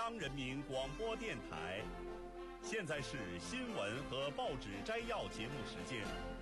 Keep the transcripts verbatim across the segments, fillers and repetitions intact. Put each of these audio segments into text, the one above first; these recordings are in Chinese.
央人民广播电台。现在是新闻和报纸摘要节目时间。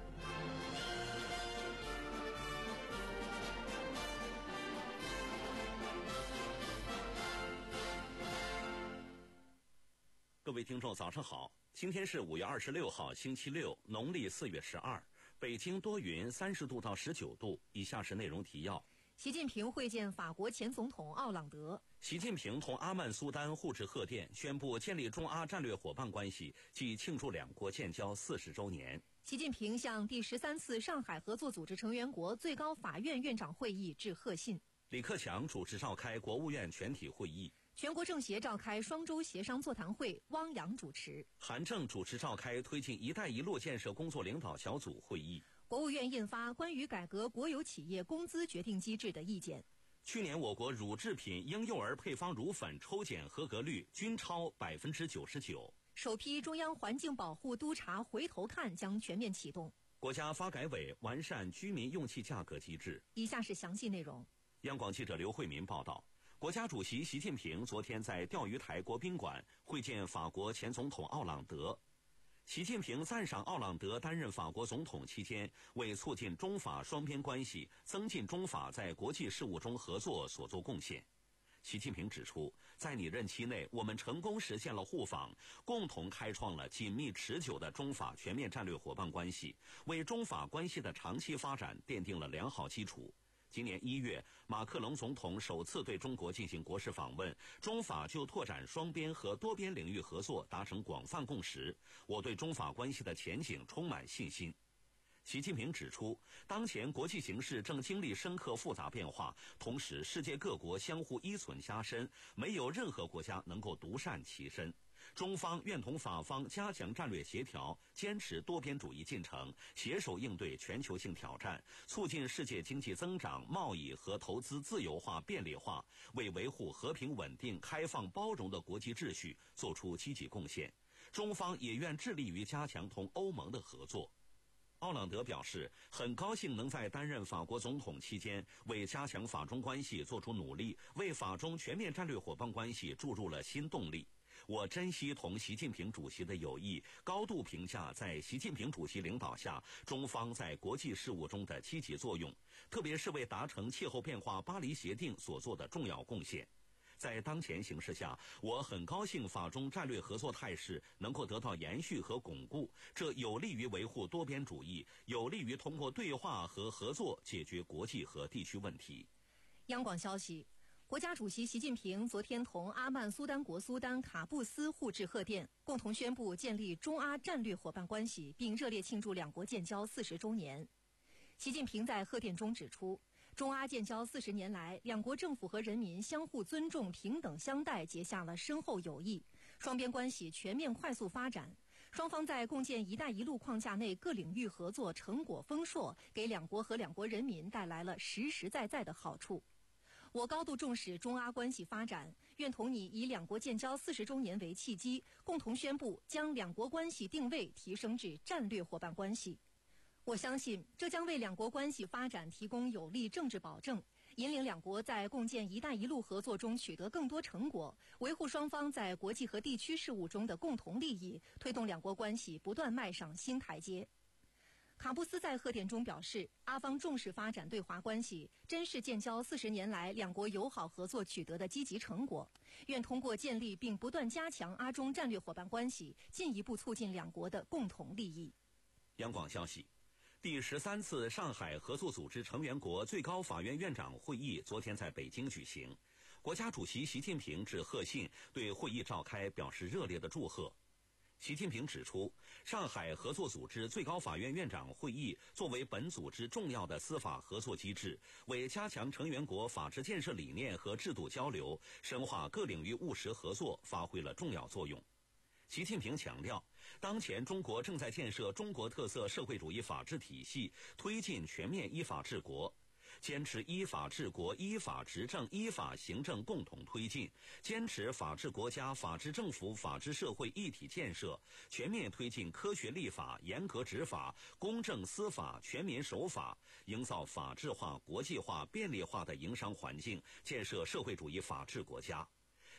各位听众早上好，今天是五月二十六号星期六，农历四月十二，北京多云，三十度到十九度。以下是内容提要。 习近平会见法国前总统奥朗德。 习近平同阿曼苏丹互致贺电，宣布建立中阿战略伙伴关系及庆祝两国建交四十周年。 习近平向第十三次上海合作组织成员国最高法院院长会议致贺信。 李克强主持召开国务院全体会议。 全国政协召开双周协商座谈会，汪洋主持。 韩正主持召开推进“一带一路”建设工作领导小组会议。 国务院印发关于改革国有企业工资决定机制的意见。 去年我国乳制品婴幼儿配方乳粉抽检合格率均超百分之九十九。 首批中央环境保护督察回头看将全面启动。 国家发改委完善居民用气价格机制。 以下是详细内容。 央广记者刘慧民报道。国家主席习近平昨天在钓鱼台国宾馆会见法国前总统奥朗德。习近平赞赏奥朗德担任法国总统期间为促进中法双边关系、增进中法在国际事务中合作所作贡献。习近平指出，在你任期内，我们成功实现了互访，共同开创了紧密持久的中法全面战略伙伴关系，为中法关系的长期发展奠定了良好基础。今年一月，马克龙总统首次对中国进行国事访问，中法就拓展双边和多边领域合作达成广泛共识，我对中法关系的前景充满信心。习近平指出，当前国际形势正经历深刻复杂变化，同时世界各国相互依存加深，没有任何国家能够独善其身。中方愿同法方加强战略协调，坚持多边主义进程，携手应对全球性挑战，促进世界经济增长、贸易和投资自由化便利化，为维护和平稳定、开放包容的国际秩序做出积极贡献。中方也愿致力于加强同欧盟的合作。奥朗德表示，很高兴能在担任法国总统期间为加强法中关系做出努力，为法中全面战略伙伴关系注入了新动力。我珍惜同习近平主席的友谊，高度评价在习近平主席领导下中方在国际事务中的积极作用，特别是为达成气候变化巴黎协定所做的重要贡献。在当前形势下，我很高兴法中战略合作态势能够得到延续和巩固，这有利于维护多边主义，有利于通过对话和合作解决国际和地区问题。 央广消息，国家主席习近平昨天同阿曼苏丹国苏丹卡布斯互致贺电，共同宣布建立中阿战略伙伴关系，并热烈庆祝两国建交四十周年。习近平在贺电中指出，中阿建交四十年来，两国政府和人民相互尊重、平等相待，结下了深厚友谊，双边关系全面快速发展。双方在共建“一带一路”框架内各领域合作成果丰硕，给两国和两国人民带来了实实在在的好处。我高度重视中阿关系发展，愿同你以两国建交四十周年为契机，共同宣布将两国关系定位提升至战略伙伴关系。我相信这将为两国关系发展提供有力政治保证，引领两国在共建“一带一路”合作中取得更多成果，维护双方在国际和地区事务中的共同利益，推动两国关系不断迈上新台阶。卡布斯在贺电中表示，阿方重视发展对华关系，珍视建交四十年来两国友好合作取得的积极成果，愿通过建立并不断加强阿中战略伙伴关系，进一步促进两国的共同利益。 央广消息，第十三次上海合作组织成员国最高法院院长会议昨天在北京举行，国家主席习近平致贺信，对会议召开表示热烈的祝贺。习近平指出，上海合作组织最高法院院长会议作为本组织重要的司法合作机制，为加强成员国法治建设理念和制度交流，深化各领域务实合作发挥了重要作用。习近平强调，当前中国正在建设中国特色社会主义法治体系，推进全面依法治国，坚持依法治国、依法执政、依法行政共同推进，坚持法治国家、法治政府、法治社会一体建设，全面推进科学立法、严格执法、公正司法、全民守法，营造法治化、国际化、便利化的营商环境，建设社会主义法治国家。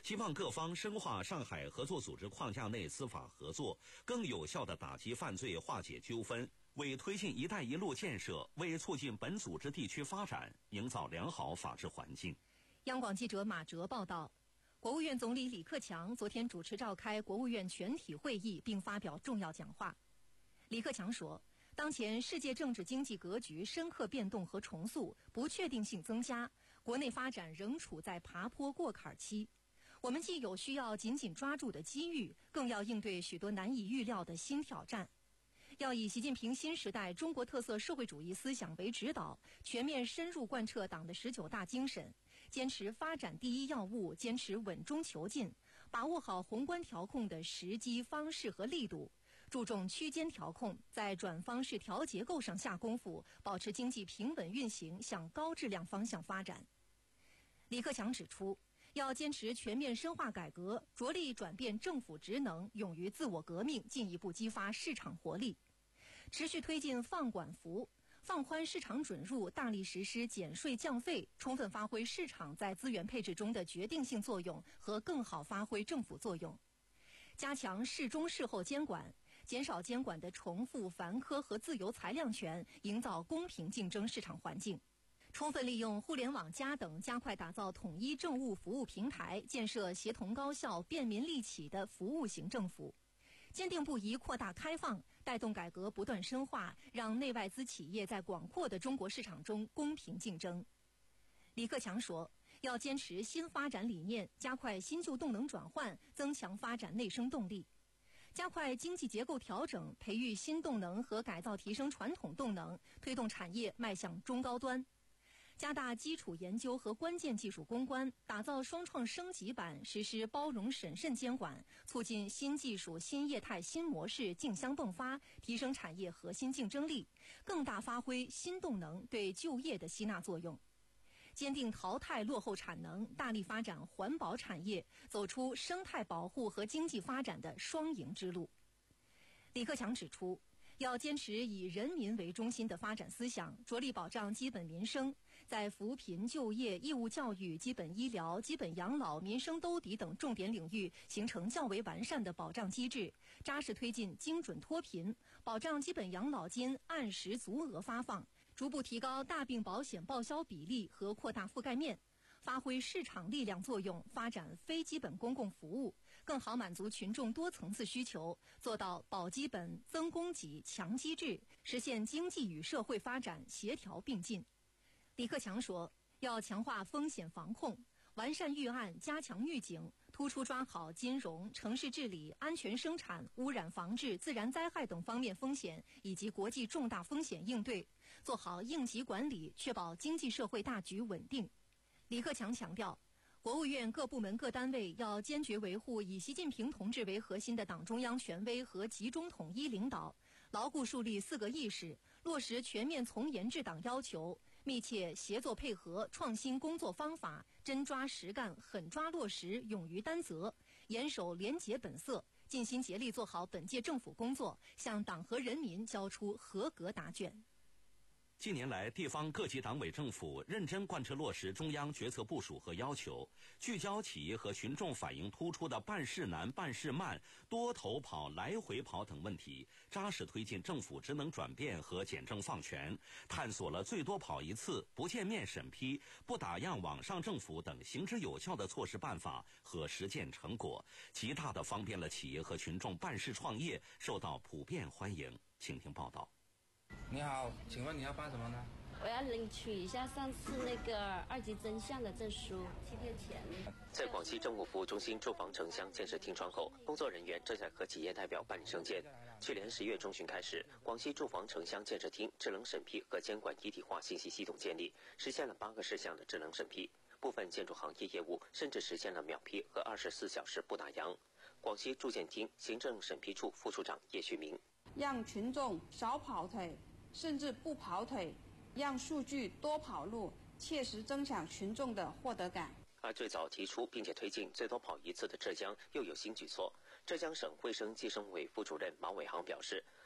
希望各方深化上海合作组织框架内司法合作，更有效地打击犯罪、化解纠纷，为推进“一带一路”建设、为促进本组织地区发展营造良好法治环境。 央广记者马哲报道，国务院总理李克强昨天主持召开国务院全体会议，并发表重要讲话。李克强说，当前世界政治经济格局深刻变动和重塑，不确定性增加，国内发展仍处在爬坡过坎期。我们既有需要紧紧抓住的机遇，更要应对许多难以预料的新挑战。要以习近平新时代中国特色社会主义思想为指导，全面深入贯彻党的十九大精神，坚持发展第一要务，坚持稳中求进，把握好宏观调控的时机、方式和力度，注重区间调控，在转方式调结构上下功夫，保持经济平稳运行向高质量方向发展。李克强指出，要坚持全面深化改革，着力转变政府职能，勇于自我革命，进一步激发市场活力，持续推进放管服，放宽市场准入，大力实施减税降费，充分发挥市场在资源配置中的决定性作用和更好发挥政府作用，加强事中事后监管，减少监管的重复、繁苛和自由裁量权，营造公平竞争市场环境。充分利用互联网加等，加快打造统一政务服务平台，建设协同高效、便民利企的服务型政府，坚定不移扩大开放，带动改革不断深化，让内外资企业在广阔的中国市场中公平竞争。李克强说，要坚持新发展理念，加快新旧动能转换，增强发展内生动力，加快经济结构调整，培育新动能和改造提升传统动能，推动产业迈向中高端。加大基础研究和关键技术攻关，打造双创升级版，实施包容审慎监管，促进新技术、新业态、新模式竞相迸发，提升产业核心竞争力，更大发挥新动能对就业的吸纳作用。坚定淘汰落后产能，大力发展环保产业，走出生态保护和经济发展的双赢之路。李克强指出，要坚持以人民为中心的发展思想，着力保障基本民生，在扶贫、就业、义务教育、基本医疗、基本养老、民生兜底等重点领域形成较为完善的保障机制，扎实推进精准脱贫，保障基本养老金按时足额发放，逐步提高大病保险报销比例和扩大覆盖面，发挥市场力量作用，发展非基本公共服务，更好满足群众多层次需求，做到保基本、增供给、强机制，实现经济与社会发展协调并进。李克强说，要强化风险防控，完善预案，加强预警，突出抓好金融、城市治理、安全生产、污染防治、自然灾害等方面风险以及国际重大风险应对，做好应急管理，确保经济社会大局稳定。李克强强调，国务院各部门各单位要坚决维护以习近平同志为核心的党中央权威和集中统一领导，牢固树立四个意识，落实全面从严治党要求，密切协作配合，创新工作方法，真抓实干，狠抓落实，勇于担责，严守廉洁本色，尽心竭力做好本届政府工作，向党和人民交出合格答卷。 近年来，地方各级党委政府认真贯彻落实中央决策部署和要求，聚焦企业和群众反映突出的办事难、办事慢、多头跑、来回跑等问题，扎实推进政府职能转变和简政放权，探索了最多跑一次、不见面审批、不打样网上政府等行之有效的措施办法和实践成果，极大地方便了企业和群众办事创业，受到普遍欢迎。请听报道。 你好，请问你要办什么呢？ 我要领取一下上次那个二级真相的证书，七天前。 在广西政务服务中心住房城乡建设厅窗口，工作人员正在和企业代表办理证件。去年十月中旬开始，广西住房城乡建设厅智能审批和监管一体化信息系统建立，实现了八个事项的智能审批。部分建筑行业业务甚至实现了秒批和二十四小时不打烊。广西住建厅行政审批处副处长叶旭明。 让群众少跑腿，甚至不跑腿，让数据多跑路，切实增强群众的获得感。 而最早提出并且推进最多跑一次的浙江又有新举措。浙江省卫生计生委副主任马伟航表示，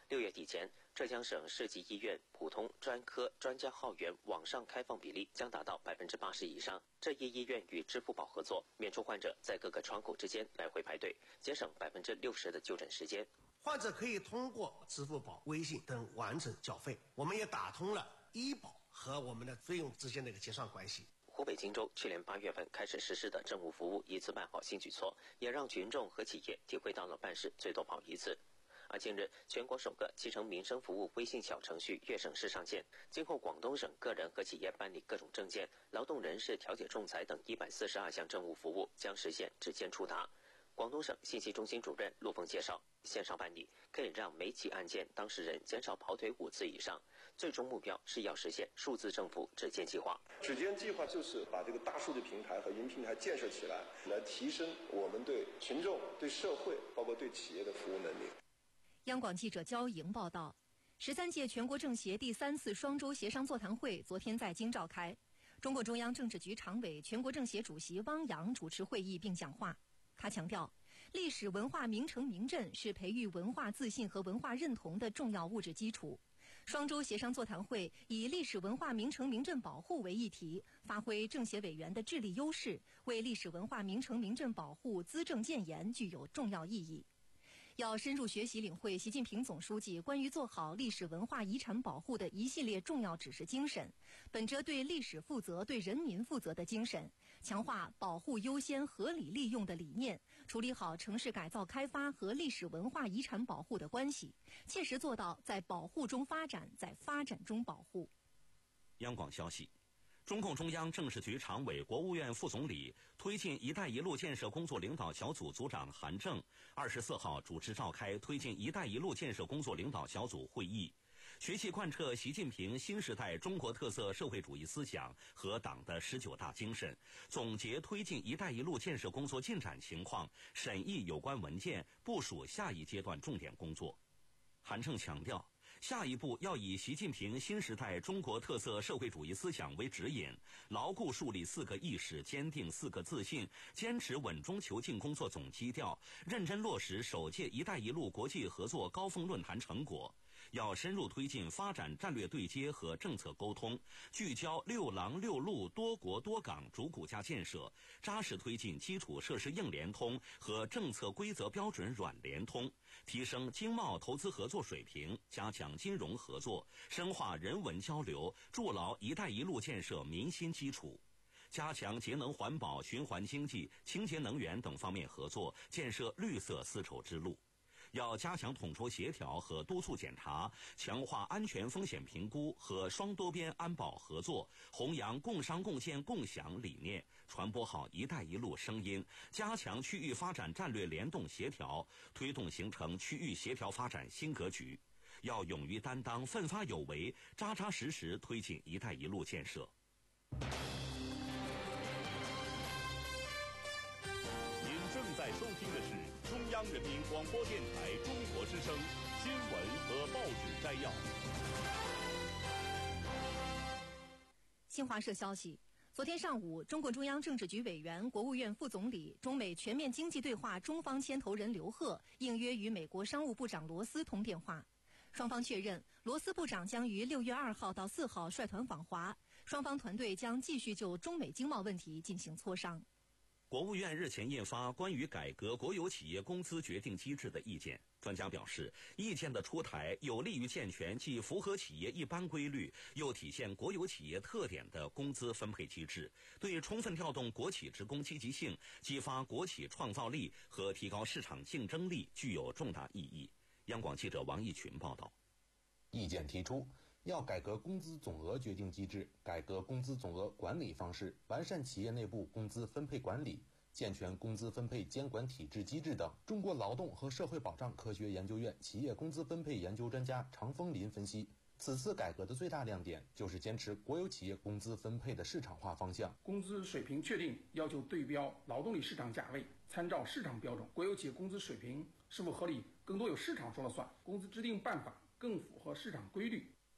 六月底前，浙江省市级医院普通专科专家号源网上开放比例将达到百分之八十以上。这一医院与支付宝合作，免除患者在各个窗口之间来回排队，节省百分之六十的就诊时间。 患者可以通过支付宝、微信等完成缴费。我们也打通了医保和我们的费用之间的一个结算关系。 湖北荆州去年八月份开始实施的政务服务一次办好新举措，也让群众和企业体会到了办事最多跑一次。而近日，全国首个集成民生服务微信小程序粤省市上线，今后广东省个人和企业办理各种证件、劳动人事调解仲裁等一百四十二项政务服务将实现指尖触达。广东省信息中心主任陆峰介绍，线上办理可以让每起案件当事人减少跑腿五次以上，最终目标是要实现数字政府指尖计划。 指尖计划就是把这个大数据平台和云平台建设起来，来提升我们对群众、对社会，包括对企业的服务能力。 央广记者焦莹报道，十三届全国政协第三次双周协商座谈会昨天在京召开，中共中央政治局常委、全国政协主席汪洋主持会议并讲话。他强调，历史文化名城名镇是培育文化自信和文化认同的重要物质基础。双周协商座谈会以历史文化名城名镇保护为议题，发挥政协委员的智力优势，为历史文化名城名镇保护资政建言具有重要意义。要深入学习领会习近平总书记关于做好历史文化遗产保护的一系列重要指示精神，本着对历史负责、对人民负责的精神，强化保护优先、合理利用的理念，处理好城市改造开发和历史文化遗产保护的关系，切实做到在保护中发展，在发展中保护。 央广消息，中共中央政治局常委、国务院副总理、推进“一带一路”建设工作领导小组组长韩正二十四号主持召开推进“一带一路”建设工作领导小组会议，学习贯彻习近平新时代中国特色社会主义思想和党的十九大精神，总结推进“一带一路”建设工作进展情况，审议有关文件，部署下一阶段重点工作。韩正强调，下一步要以习近平新时代中国特色社会主义思想为指引，牢固树立四个意识，坚定四个自信，坚持稳中求进工作总基调，认真落实首届“一带一路”国际合作高峰论坛成果。要深入推进发展战略对接和政策沟通，聚焦六廊六路多国多港主骨架建设，扎实推进基础设施硬联通和政策规则标准软联通，提升经贸投资合作水平，加强金融合作，深化人文交流，筑牢“一带一路”建设民心基础。加强节能环保、循环经济、清洁能源等方面合作，建设绿色丝绸之路。要加强统筹协调和督促检查，强化安全风险评估和双多边安保合作，弘扬共商共建共享理念，传播好“一带一路”声音，加强区域发展战略联动协调，推动形成区域协调发展新格局。要勇于担当、奋发有为，扎扎实实推进“一带一路”建设。 您正在收听的是中央人民广播电台中国之声新闻和报纸摘要。 新华社消息，昨天上午，中共中央政治局委员、国务院副总理、中美全面经济对话中方牵头人刘鹤应约与美国商务部长罗斯通电话。双方确认，罗斯部长将于六月二号到四号率团访华，双方团队将继续就中美经贸问题进行磋商。 国务院日前印发关于改革国有企业工资决定机制的意见，专家表示，意见的出台有利于健全既符合企业一般规律，又体现国有企业特点的工资分配机制，对充分调动国企职工积极性、激发国企创造力和提高市场竞争力具有重大意义。央广记者王义群报道。 意见提出，要改革工资总额决定机制，改革工资总额管理方式，完善企业内部工资分配管理，健全工资分配监管体制机制等。中国劳动和社会保障科学研究院企业工资分配研究专家常风林分析，此次改革的最大亮点就是坚持国有企业工资分配的市场化方向。 工资水平确定要求对标劳动力市场价位，参照市场标准，国有企业工资水平是否合理，更多由市场说了算。工资制定办法更符合市场规律。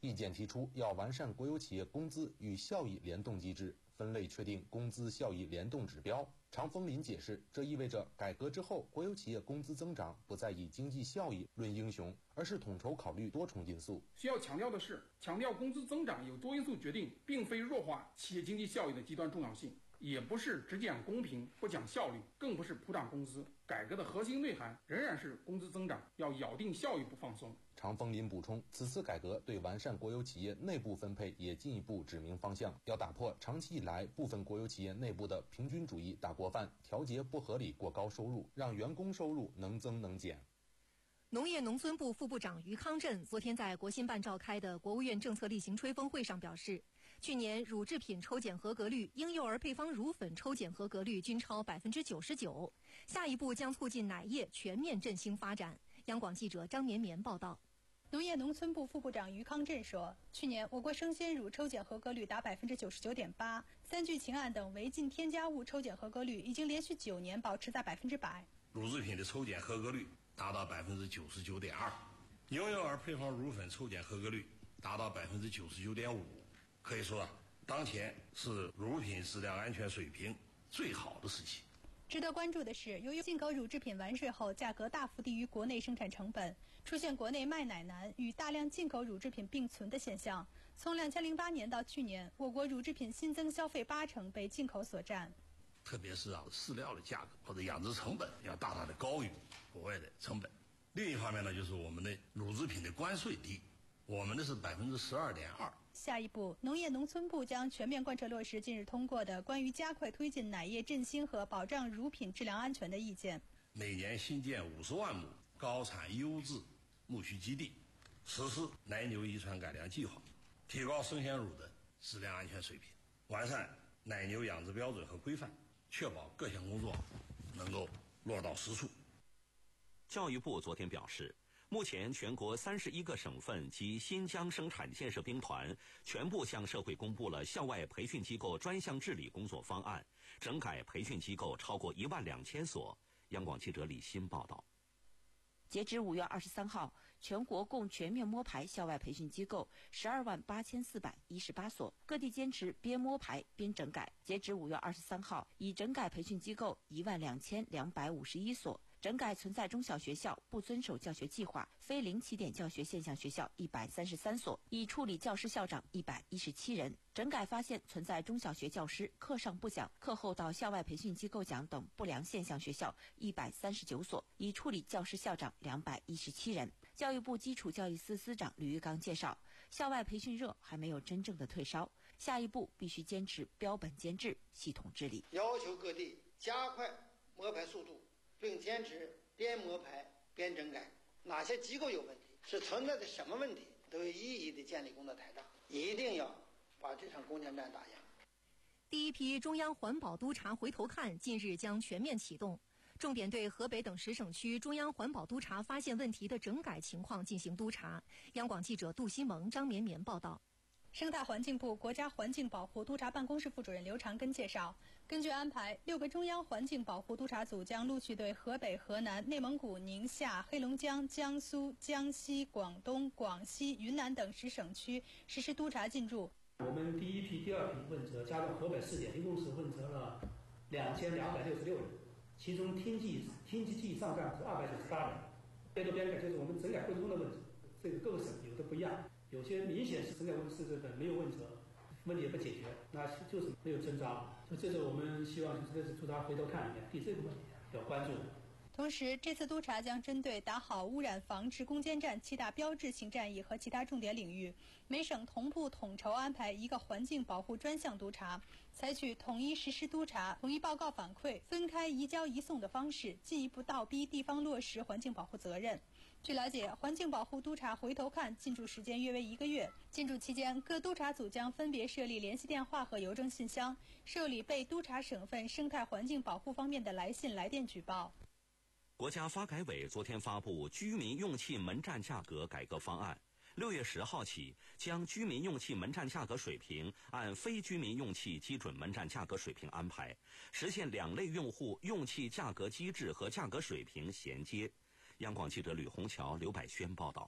意见提出要完善国有企业工资与效益联动机制，分类确定工资效益联动指标。常风林解释，这意味着改革之后，国有企业工资增长不再以经济效益论英雄，而是统筹考虑多重因素。 需要强调的是，强调工资增长由多因素决定，并非弱化企业经济效益的极端重要性，也不是只讲公平不讲效率，更不是普涨工资。改革的核心内涵仍然是工资增长要咬定效益不放松。 常风林补充，此次改革对完善国有企业内部分配也进一步指明方向，要打破长期以来部分国有企业内部的平均主义大锅饭，调节不合理过高收入，让员工收入能增能减。 农业农村部副部长于康震昨天在国新办召开的国务院政策例行吹风会上表示，去年乳制品抽检合格率、婴幼儿配方乳粉抽检合格率均超百分之九十九，下一步将促进奶业全面振兴发展。央广记者张绵绵报道。 农业农村部副部长于康震说，去年我国生鲜乳抽检合格率达百分之九十九点八，三聚氰胺等违禁添加物抽检合格率已经连续九年保持在百分之百。 乳制品的抽检合格率达到百分之九十九点二，婴幼儿配方乳粉抽检合格率达到百分之九十九点五。可以说，当前是乳品质量安全水平最好的时期。 值得关注的是，由于进口乳制品完税后价格大幅低于国内生产成本，出现国内卖奶难与大量进口乳制品并存的现象。从两千零八年到去年，我国乳制品新增消费八成被进口所占。 特别是啊，饲料的价格或者养殖成本要大大的高于国外的成本。另一方面呢，就是我们的乳制品的关税低，我们的是百分之十二点二。 下一步，农业农村部将全面贯彻落实近日通过的关于加快推进奶业振兴和保障乳品质量安全的意见。 每年新建五十万亩高产优质牧畜基地，实施奶牛遗传改良计划，提高生鲜乳的质量安全水平，完善奶牛养殖标准和规范，确保各项工作能够落到实处。 教育部昨天表示，目前全国三十一个省份及新疆生产建设兵团全部向社会公布了校外培训机构专项治理工作方案，整改培训机构超过一万两千所。央广记者李欣报道。 截至五月二十三号，全国共全面摸排校外培训机构十二万八千四百一十八所，各地坚持边摸排边整改。截至五月二十三号，已整改培训机构一万两千两百五十一所。整改存在中小学校不遵守教学计划、非零起点教学现象学校一百三十三所，已处理教师校长一百一十七人。整改发现存在中小学教师课上不讲、课后到校外培训机构讲等不良现象学校一百三十九所，已处理教师校长两百一十七人。教育部基础教育司司长吕玉刚介绍，校外培训热还没有真正的退烧，下一步必须坚持标本兼治、系统治理， 要求各地加快摸排速度，并坚持边摸排边整改。哪些机构有问题，是存在的什么问题，都有一一的建立工作台账，一定要把这场攻坚战打赢。 第一批中央环保督察回头看近日将全面启动，重点对河北等十省区中央环保督察发现问题的整改情况进行督查。央广记者杜西蒙、张绵绵报道。 生态环境部国家环境保护督察办公室副主任刘长根介绍，根据安排，六个中央环境保护督察组将陆续对河北、河南、内蒙古、宁夏、黑龙江、江苏、江西、广东、广西、云南等十省区实施督查进驻。 我们第一批、第二批问责加上河北试点，一共是问责了两千两百六十六人，其中厅级厅级记忆上干是二百九十八人。边做边改就是我们整改过程中的问责，这个各个省有的不一样。有些明显是整改问是这个没有问责，问题也不解决，那就是没有征召。所以这是我们希望就是这次督察回头看一下，对这个问题要关注。 同时，这次督查将针对打好污染防治攻坚战七大标志性战役和其他重点领域，每省同步统筹安排一个环境保护专项督查，采取统一实施督查、统一报告反馈、分开移交移送的方式，进一步倒逼地方落实环境保护责任。据了解，环境保护督查回头看进驻时间约为一个月。进驻期间，各督查组将分别设立联系电话和邮政信箱，受理被督查省份生态环境保护方面的来信来电举报。 国家发改委昨天发布居民用气门站价格改革方案，六月十号起，将居民用气门站价格水平按非居民用气基准门站价格水平安排，实现两类用户用气价格机制和价格水平衔接。央广记者吕红桥、刘百轩报道。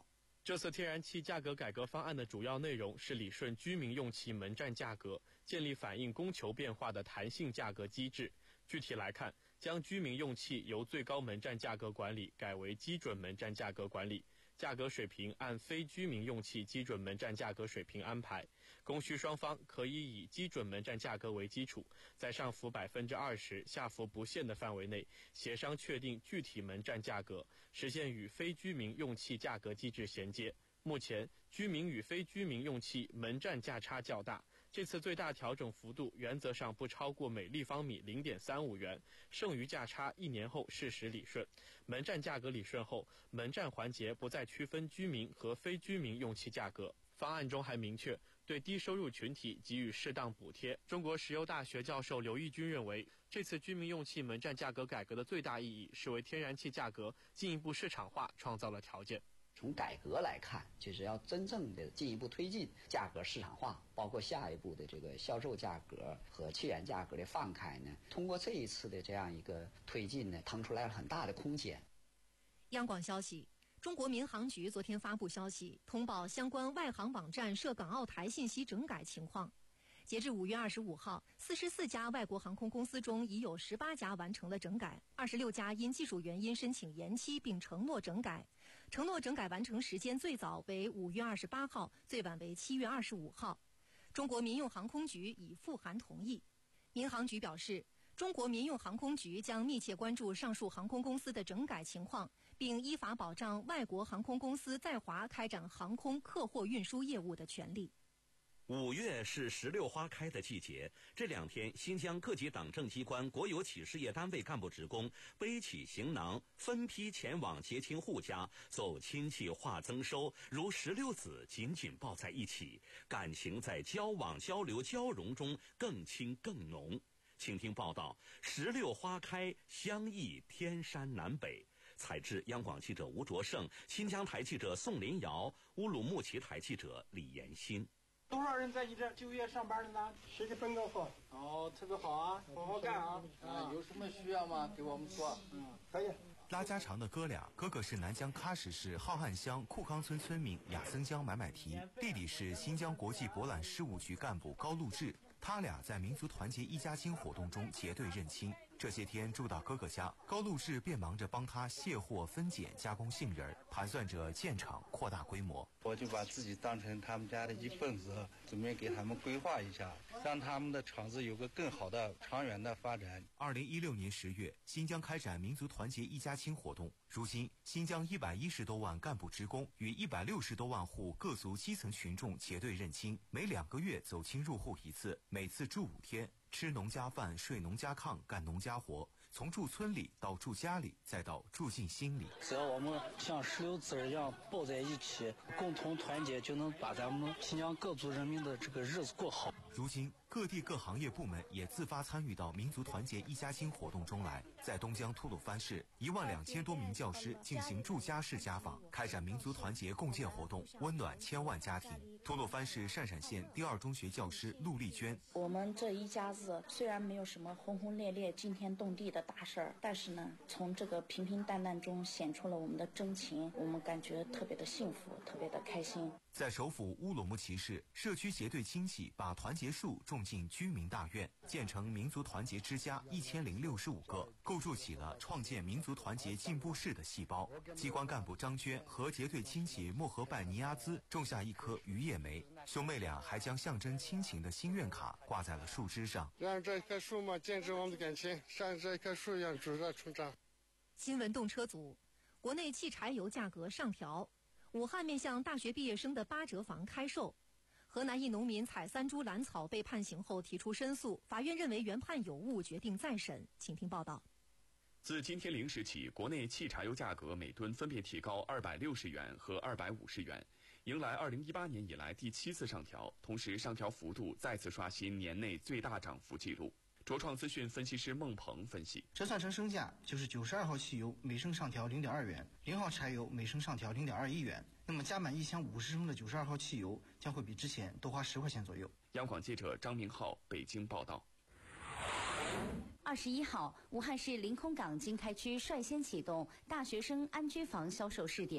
这次天然气价格改革方案的主要内容是理顺居民用气门站价格，建立反映供求变化的弹性价格机制。具体来看，将居民用气由最高门站价格管理改为基准门站价格管理，价格水平按非居民用气基准门站价格水平安排。供需双方可以以基准门站价格为基础，在上浮百分之二十、下浮不限的范围内协商确定具体门站价格，实现与非居民用气价格机制衔接。目前，居民与非居民用气门站价差较大，这次最大调整幅度原则上不超过每立方米 零点三五元，剩余价差一年后适时理顺。门站价格理顺后，门站环节不再区分居民和非居民用气价格。方案中还明确对低收入群体给予适当补贴。中国石油大学教授刘义军认为，这次居民用气门站价格改革的最大意义是为天然气价格进一步市场化创造了条件。 从改革来看，就是要真正的进一步推进价格市场化，包括下一步的这个销售价格和气源价格的放开呢。通过这一次的这样一个推进呢，腾出来了很大的空间。 央广消息，中国民航局昨天发布消息，通报相关外航网站涉港澳台信息整改情况。截至五月二十五号，四十四家外国航空公司中已有十八家完成了整改，二十六家因技术原因申请延期并承诺整改。承诺整改完成时间最早为五月二十八号，最晚为七月二十五号。中国民用航空局已复函同意。民航局表示，中国民用航空局将密切关注上述航空公司的整改情况，并依法保障外国航空公司在华开展航空客货运输业务的权利。 五月是石榴花开的季节，这两天新疆各级党政机关、国有企事业单位干部职工背起行囊，分批前往结亲户家，走亲戚话增收，如石榴籽紧紧抱在一起，感情在交往、交流、交融中更亲更浓。请听报道：石榴花开，相忆天山南北。采制央广记者吴卓胜，新疆台记者宋林瑶，乌鲁木齐台记者李延新。 多少人在你这就业上班的呢？十几分钟后。哦，特别好啊，好好干啊！啊，有什么需要吗？给我们说。嗯，可以。 拉家常的哥俩，哥哥是南疆喀什市浩瀚乡库康村村民雅森江买买提，弟弟是新疆国际博览事务局干部高路志。他俩在民族团结一家亲活动中结对认亲。这些天住到哥哥家，高路志便忙着帮他卸货、分拣、加工杏仁，盘算着建厂扩大规模。 我就把自己当成他们家的一份子，准备给他们规划一下，让他们的厂子有个更好的、长远的发展。 二零一六年十月，新疆开展民族团结一家亲活动。如今，新疆一百一十多万干部职工与一百六十多万户各族基层群众结对认亲，每两个月走亲入户一次，每次住五天。吃农家饭，睡农家炕，干农家活，从住村里到住家里，再到住进心里。 只要我们像石榴籽一样抱在一起，共同团结，就能把咱们新疆各族人民的这个日子过好。 如今，各地各行业部门也自发参与到民族团结一家亲活动中来。在东江吐鲁番市，一万两千多名教师进行住家式家访，开展民族团结共建活动，温暖千万家庭。吐鲁番市鄯善县第二中学教师陆丽娟： 我们这一家子虽然没有什么轰轰烈烈、惊天动地的大事儿，但是呢，从这个平平淡淡中显出了我们的真情，我们感觉特别的幸福，特别的开心。 在首府乌鲁木齐市，社区结对亲戚把团结树种进居民大院，建成民族团结之家一千零六十五个，构筑起了创建民族团结进步室的细胞。机关干部张娟和结对亲戚莫合拜尼亚兹种下一棵榆叶梅，兄妹俩还将象征亲情的心愿卡挂在了树枝上， 让这棵树嘛见证我们的感情，像这棵树一样茁壮成长。 新闻动车组，国内汽柴油价格上调。武汉面向大学毕业生的八折房开售。河南一农民采三株兰草被判刑后提出申诉，法院认为原判有误，决定再审。请听报道。 自今天零时起，国内汽柴油价格每吨分别提高二百六十元和二百五十元，迎来二零一八年以来第七次上调，同时上调幅度再次刷新年内最大涨幅纪录。卓创资讯分析师孟鹏分析， 折算成升价就是九十二号汽油每升上调零点二元，零号柴油每升上调零点二一元。那么加满一箱五十升的九十二号汽油将会比之前多花十块钱左右。 央广记者张明浩北京报道。 二十一号，武汉市临空港经开区率先启动大学生安居房销售试点。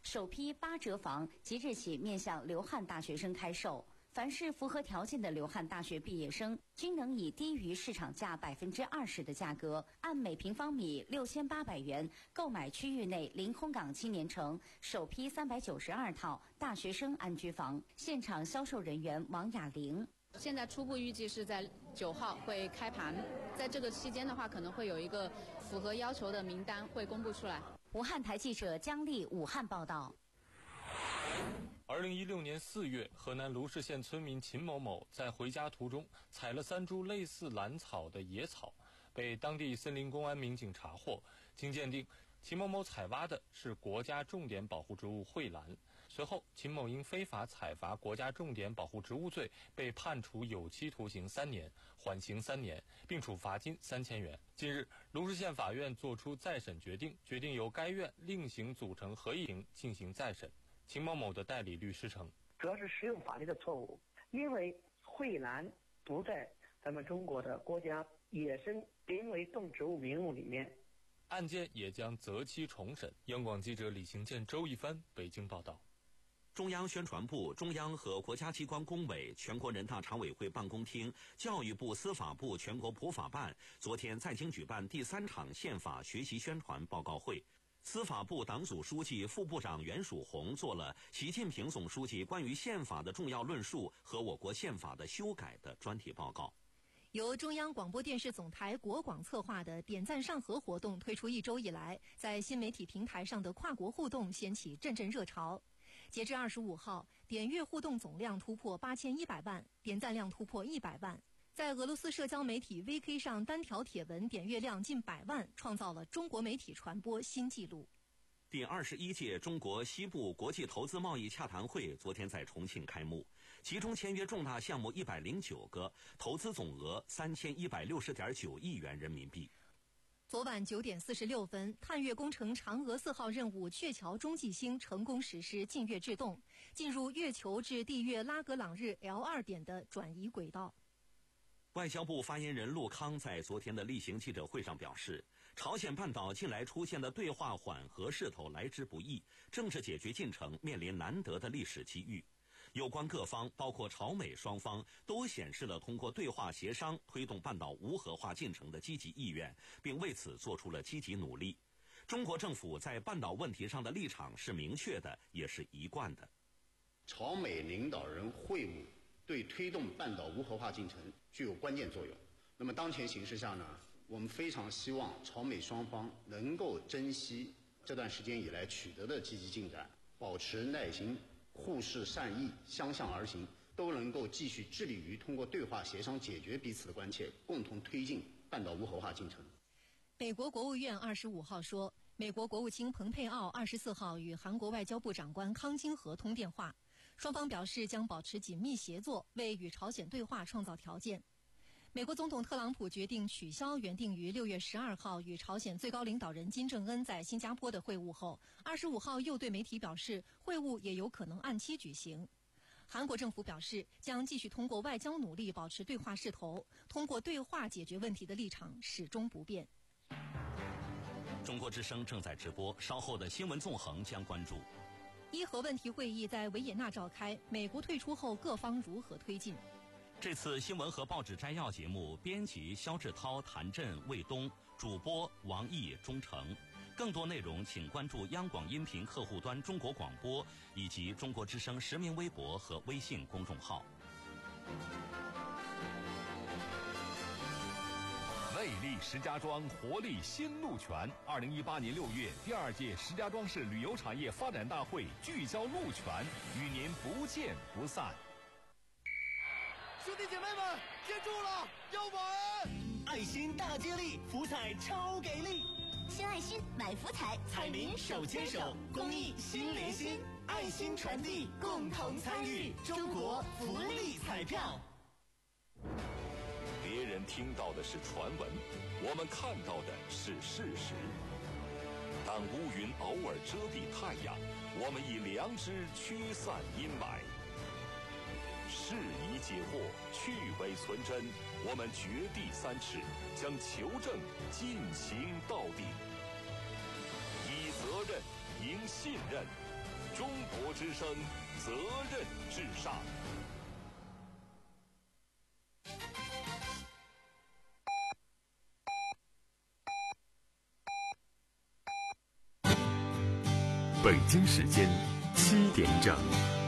首批八折房即日起面向流汉大学生开售。凡是符合条件的流汉大学毕业生，均能以低于市场价百分之二十的价格，按每平方米六千八百元购买区域内临空港青年城首批三百九十二套大学生安居房。现场销售人员王雅玲。 现在初步预计是在九号会开盘，在这个期间的话，可能会有一个符合要求的名单会公布出来。 武汉台记者姜丽武汉报道。 二零一六年四月，河南卢氏县村民秦某某在回家途中采了三株类似兰草的野草，被当地森林公安民警查获。经鉴定，秦某某采挖的是国家重点保护植物蕙兰。随后，秦某因非法采伐国家重点保护植物罪被判处有期徒刑三年，缓刑三年，并处罚金三千元。近日，卢氏县法院作出再审决定，决定由该院另行组成合议庭进行再审。秦某某的代理律师称， 主要是使用法律的错误，因为蕙兰不在咱们中国的国家野生濒危动植物名录里面。 案件也将择期重审。央广记者李行健、周一帆北京报道。 中央宣传部、中央和国家机关工委、全国人大常委会办公厅、教育部、司法部、全国普法办昨天在京举办第三场宪法学习宣传报告会。司法部党组书记、副部长袁曙红做了习近平总书记关于宪法的重要论述和我国宪法的修改的专题报告。 由中央广播电视总台国广策划的点赞上河活动推出一周以来，在新媒体平台上的跨国互动掀起阵阵热潮。截至二十五号，点阅互动总量突破八千一百万，点赞量突破一百万。在俄罗斯社交媒体 V K 上，单条帖文点阅量近百万，创造了中国媒体传播新纪录。 第二十一届中国西部国际投资贸易洽谈会昨天在重庆开幕，其中签约重大项目一百零九个，投资总额三千一百六十点九亿元人民币。 昨晚九点四十六分，探月工程嫦娥四号任务鹊桥中继星成功实施进月制动，进入月球至地月拉格朗日 L 二 点的转移轨道。 外交部发言人陆康在昨天的例行记者会上表示，朝鲜半岛近来出现的对话缓和势头来之不易，政治解决进程面临难得的历史机遇。有关各方，包括朝美双方，都显示了通过对话协商推动半岛无核化进程的积极意愿，并为此做出了积极努力。中国政府在半岛问题上的立场是明确的，也是一贯的。 朝美领导人会晤对推动半岛无核化进程具有关键作用。那么当前形势下呢，我们非常希望朝美双方能够珍惜这段时间以来取得的积极进展，保持耐心，互视善意，相向而行，都能够继续致力于通过对话协商解决彼此的关切，共同推进半岛无核化进程。 美国国务院二十五号说，美国国务卿蓬佩奥二十四号与韩国外交部长官康京和通电话，双方表示将保持紧密协作，为与朝鲜对话创造条件。美国总统特朗普决定取消原定于六月十二号与朝鲜最高领导人金正恩在新加坡的会晤后，二十五号又对媒体表示，会晤也有可能按期举行。韩国政府表示，将继续通过外交努力保持对话势头，通过对话解决问题的立场始终不变。 中国之声正在直播，稍后的新闻纵横将关注。 伊核问题会议在维也纳召开，美国退出后各方如何推进？ 这次新闻和报纸摘要节目，编辑肖志涛、谭震、魏东，主播王毅、钟诚。更多内容请关注央广音频客户端中国广播以及中国之声实名微博和微信公众号。 魅力石家庄，活力新路权。二零一八年六月，第二届石家庄市旅游产业发展大会聚焦路权，与您不见不散。 兄弟姐妹们，接住了，要稳！爱心大接力，福彩超给力！ 新爱心买福彩，彩民手牵手，公益心连心， 爱心传递，共同参与中国福利彩票。 别人听到的是传闻，我们看到的是事实。当乌云偶尔遮蔽太阳，我们以良知驱散阴霾。适宜解惑，去伪存真，我们掘地三尺，将求证进行到底。以责任，赢信任， 中国之声，责任至上。 北京时间七点整。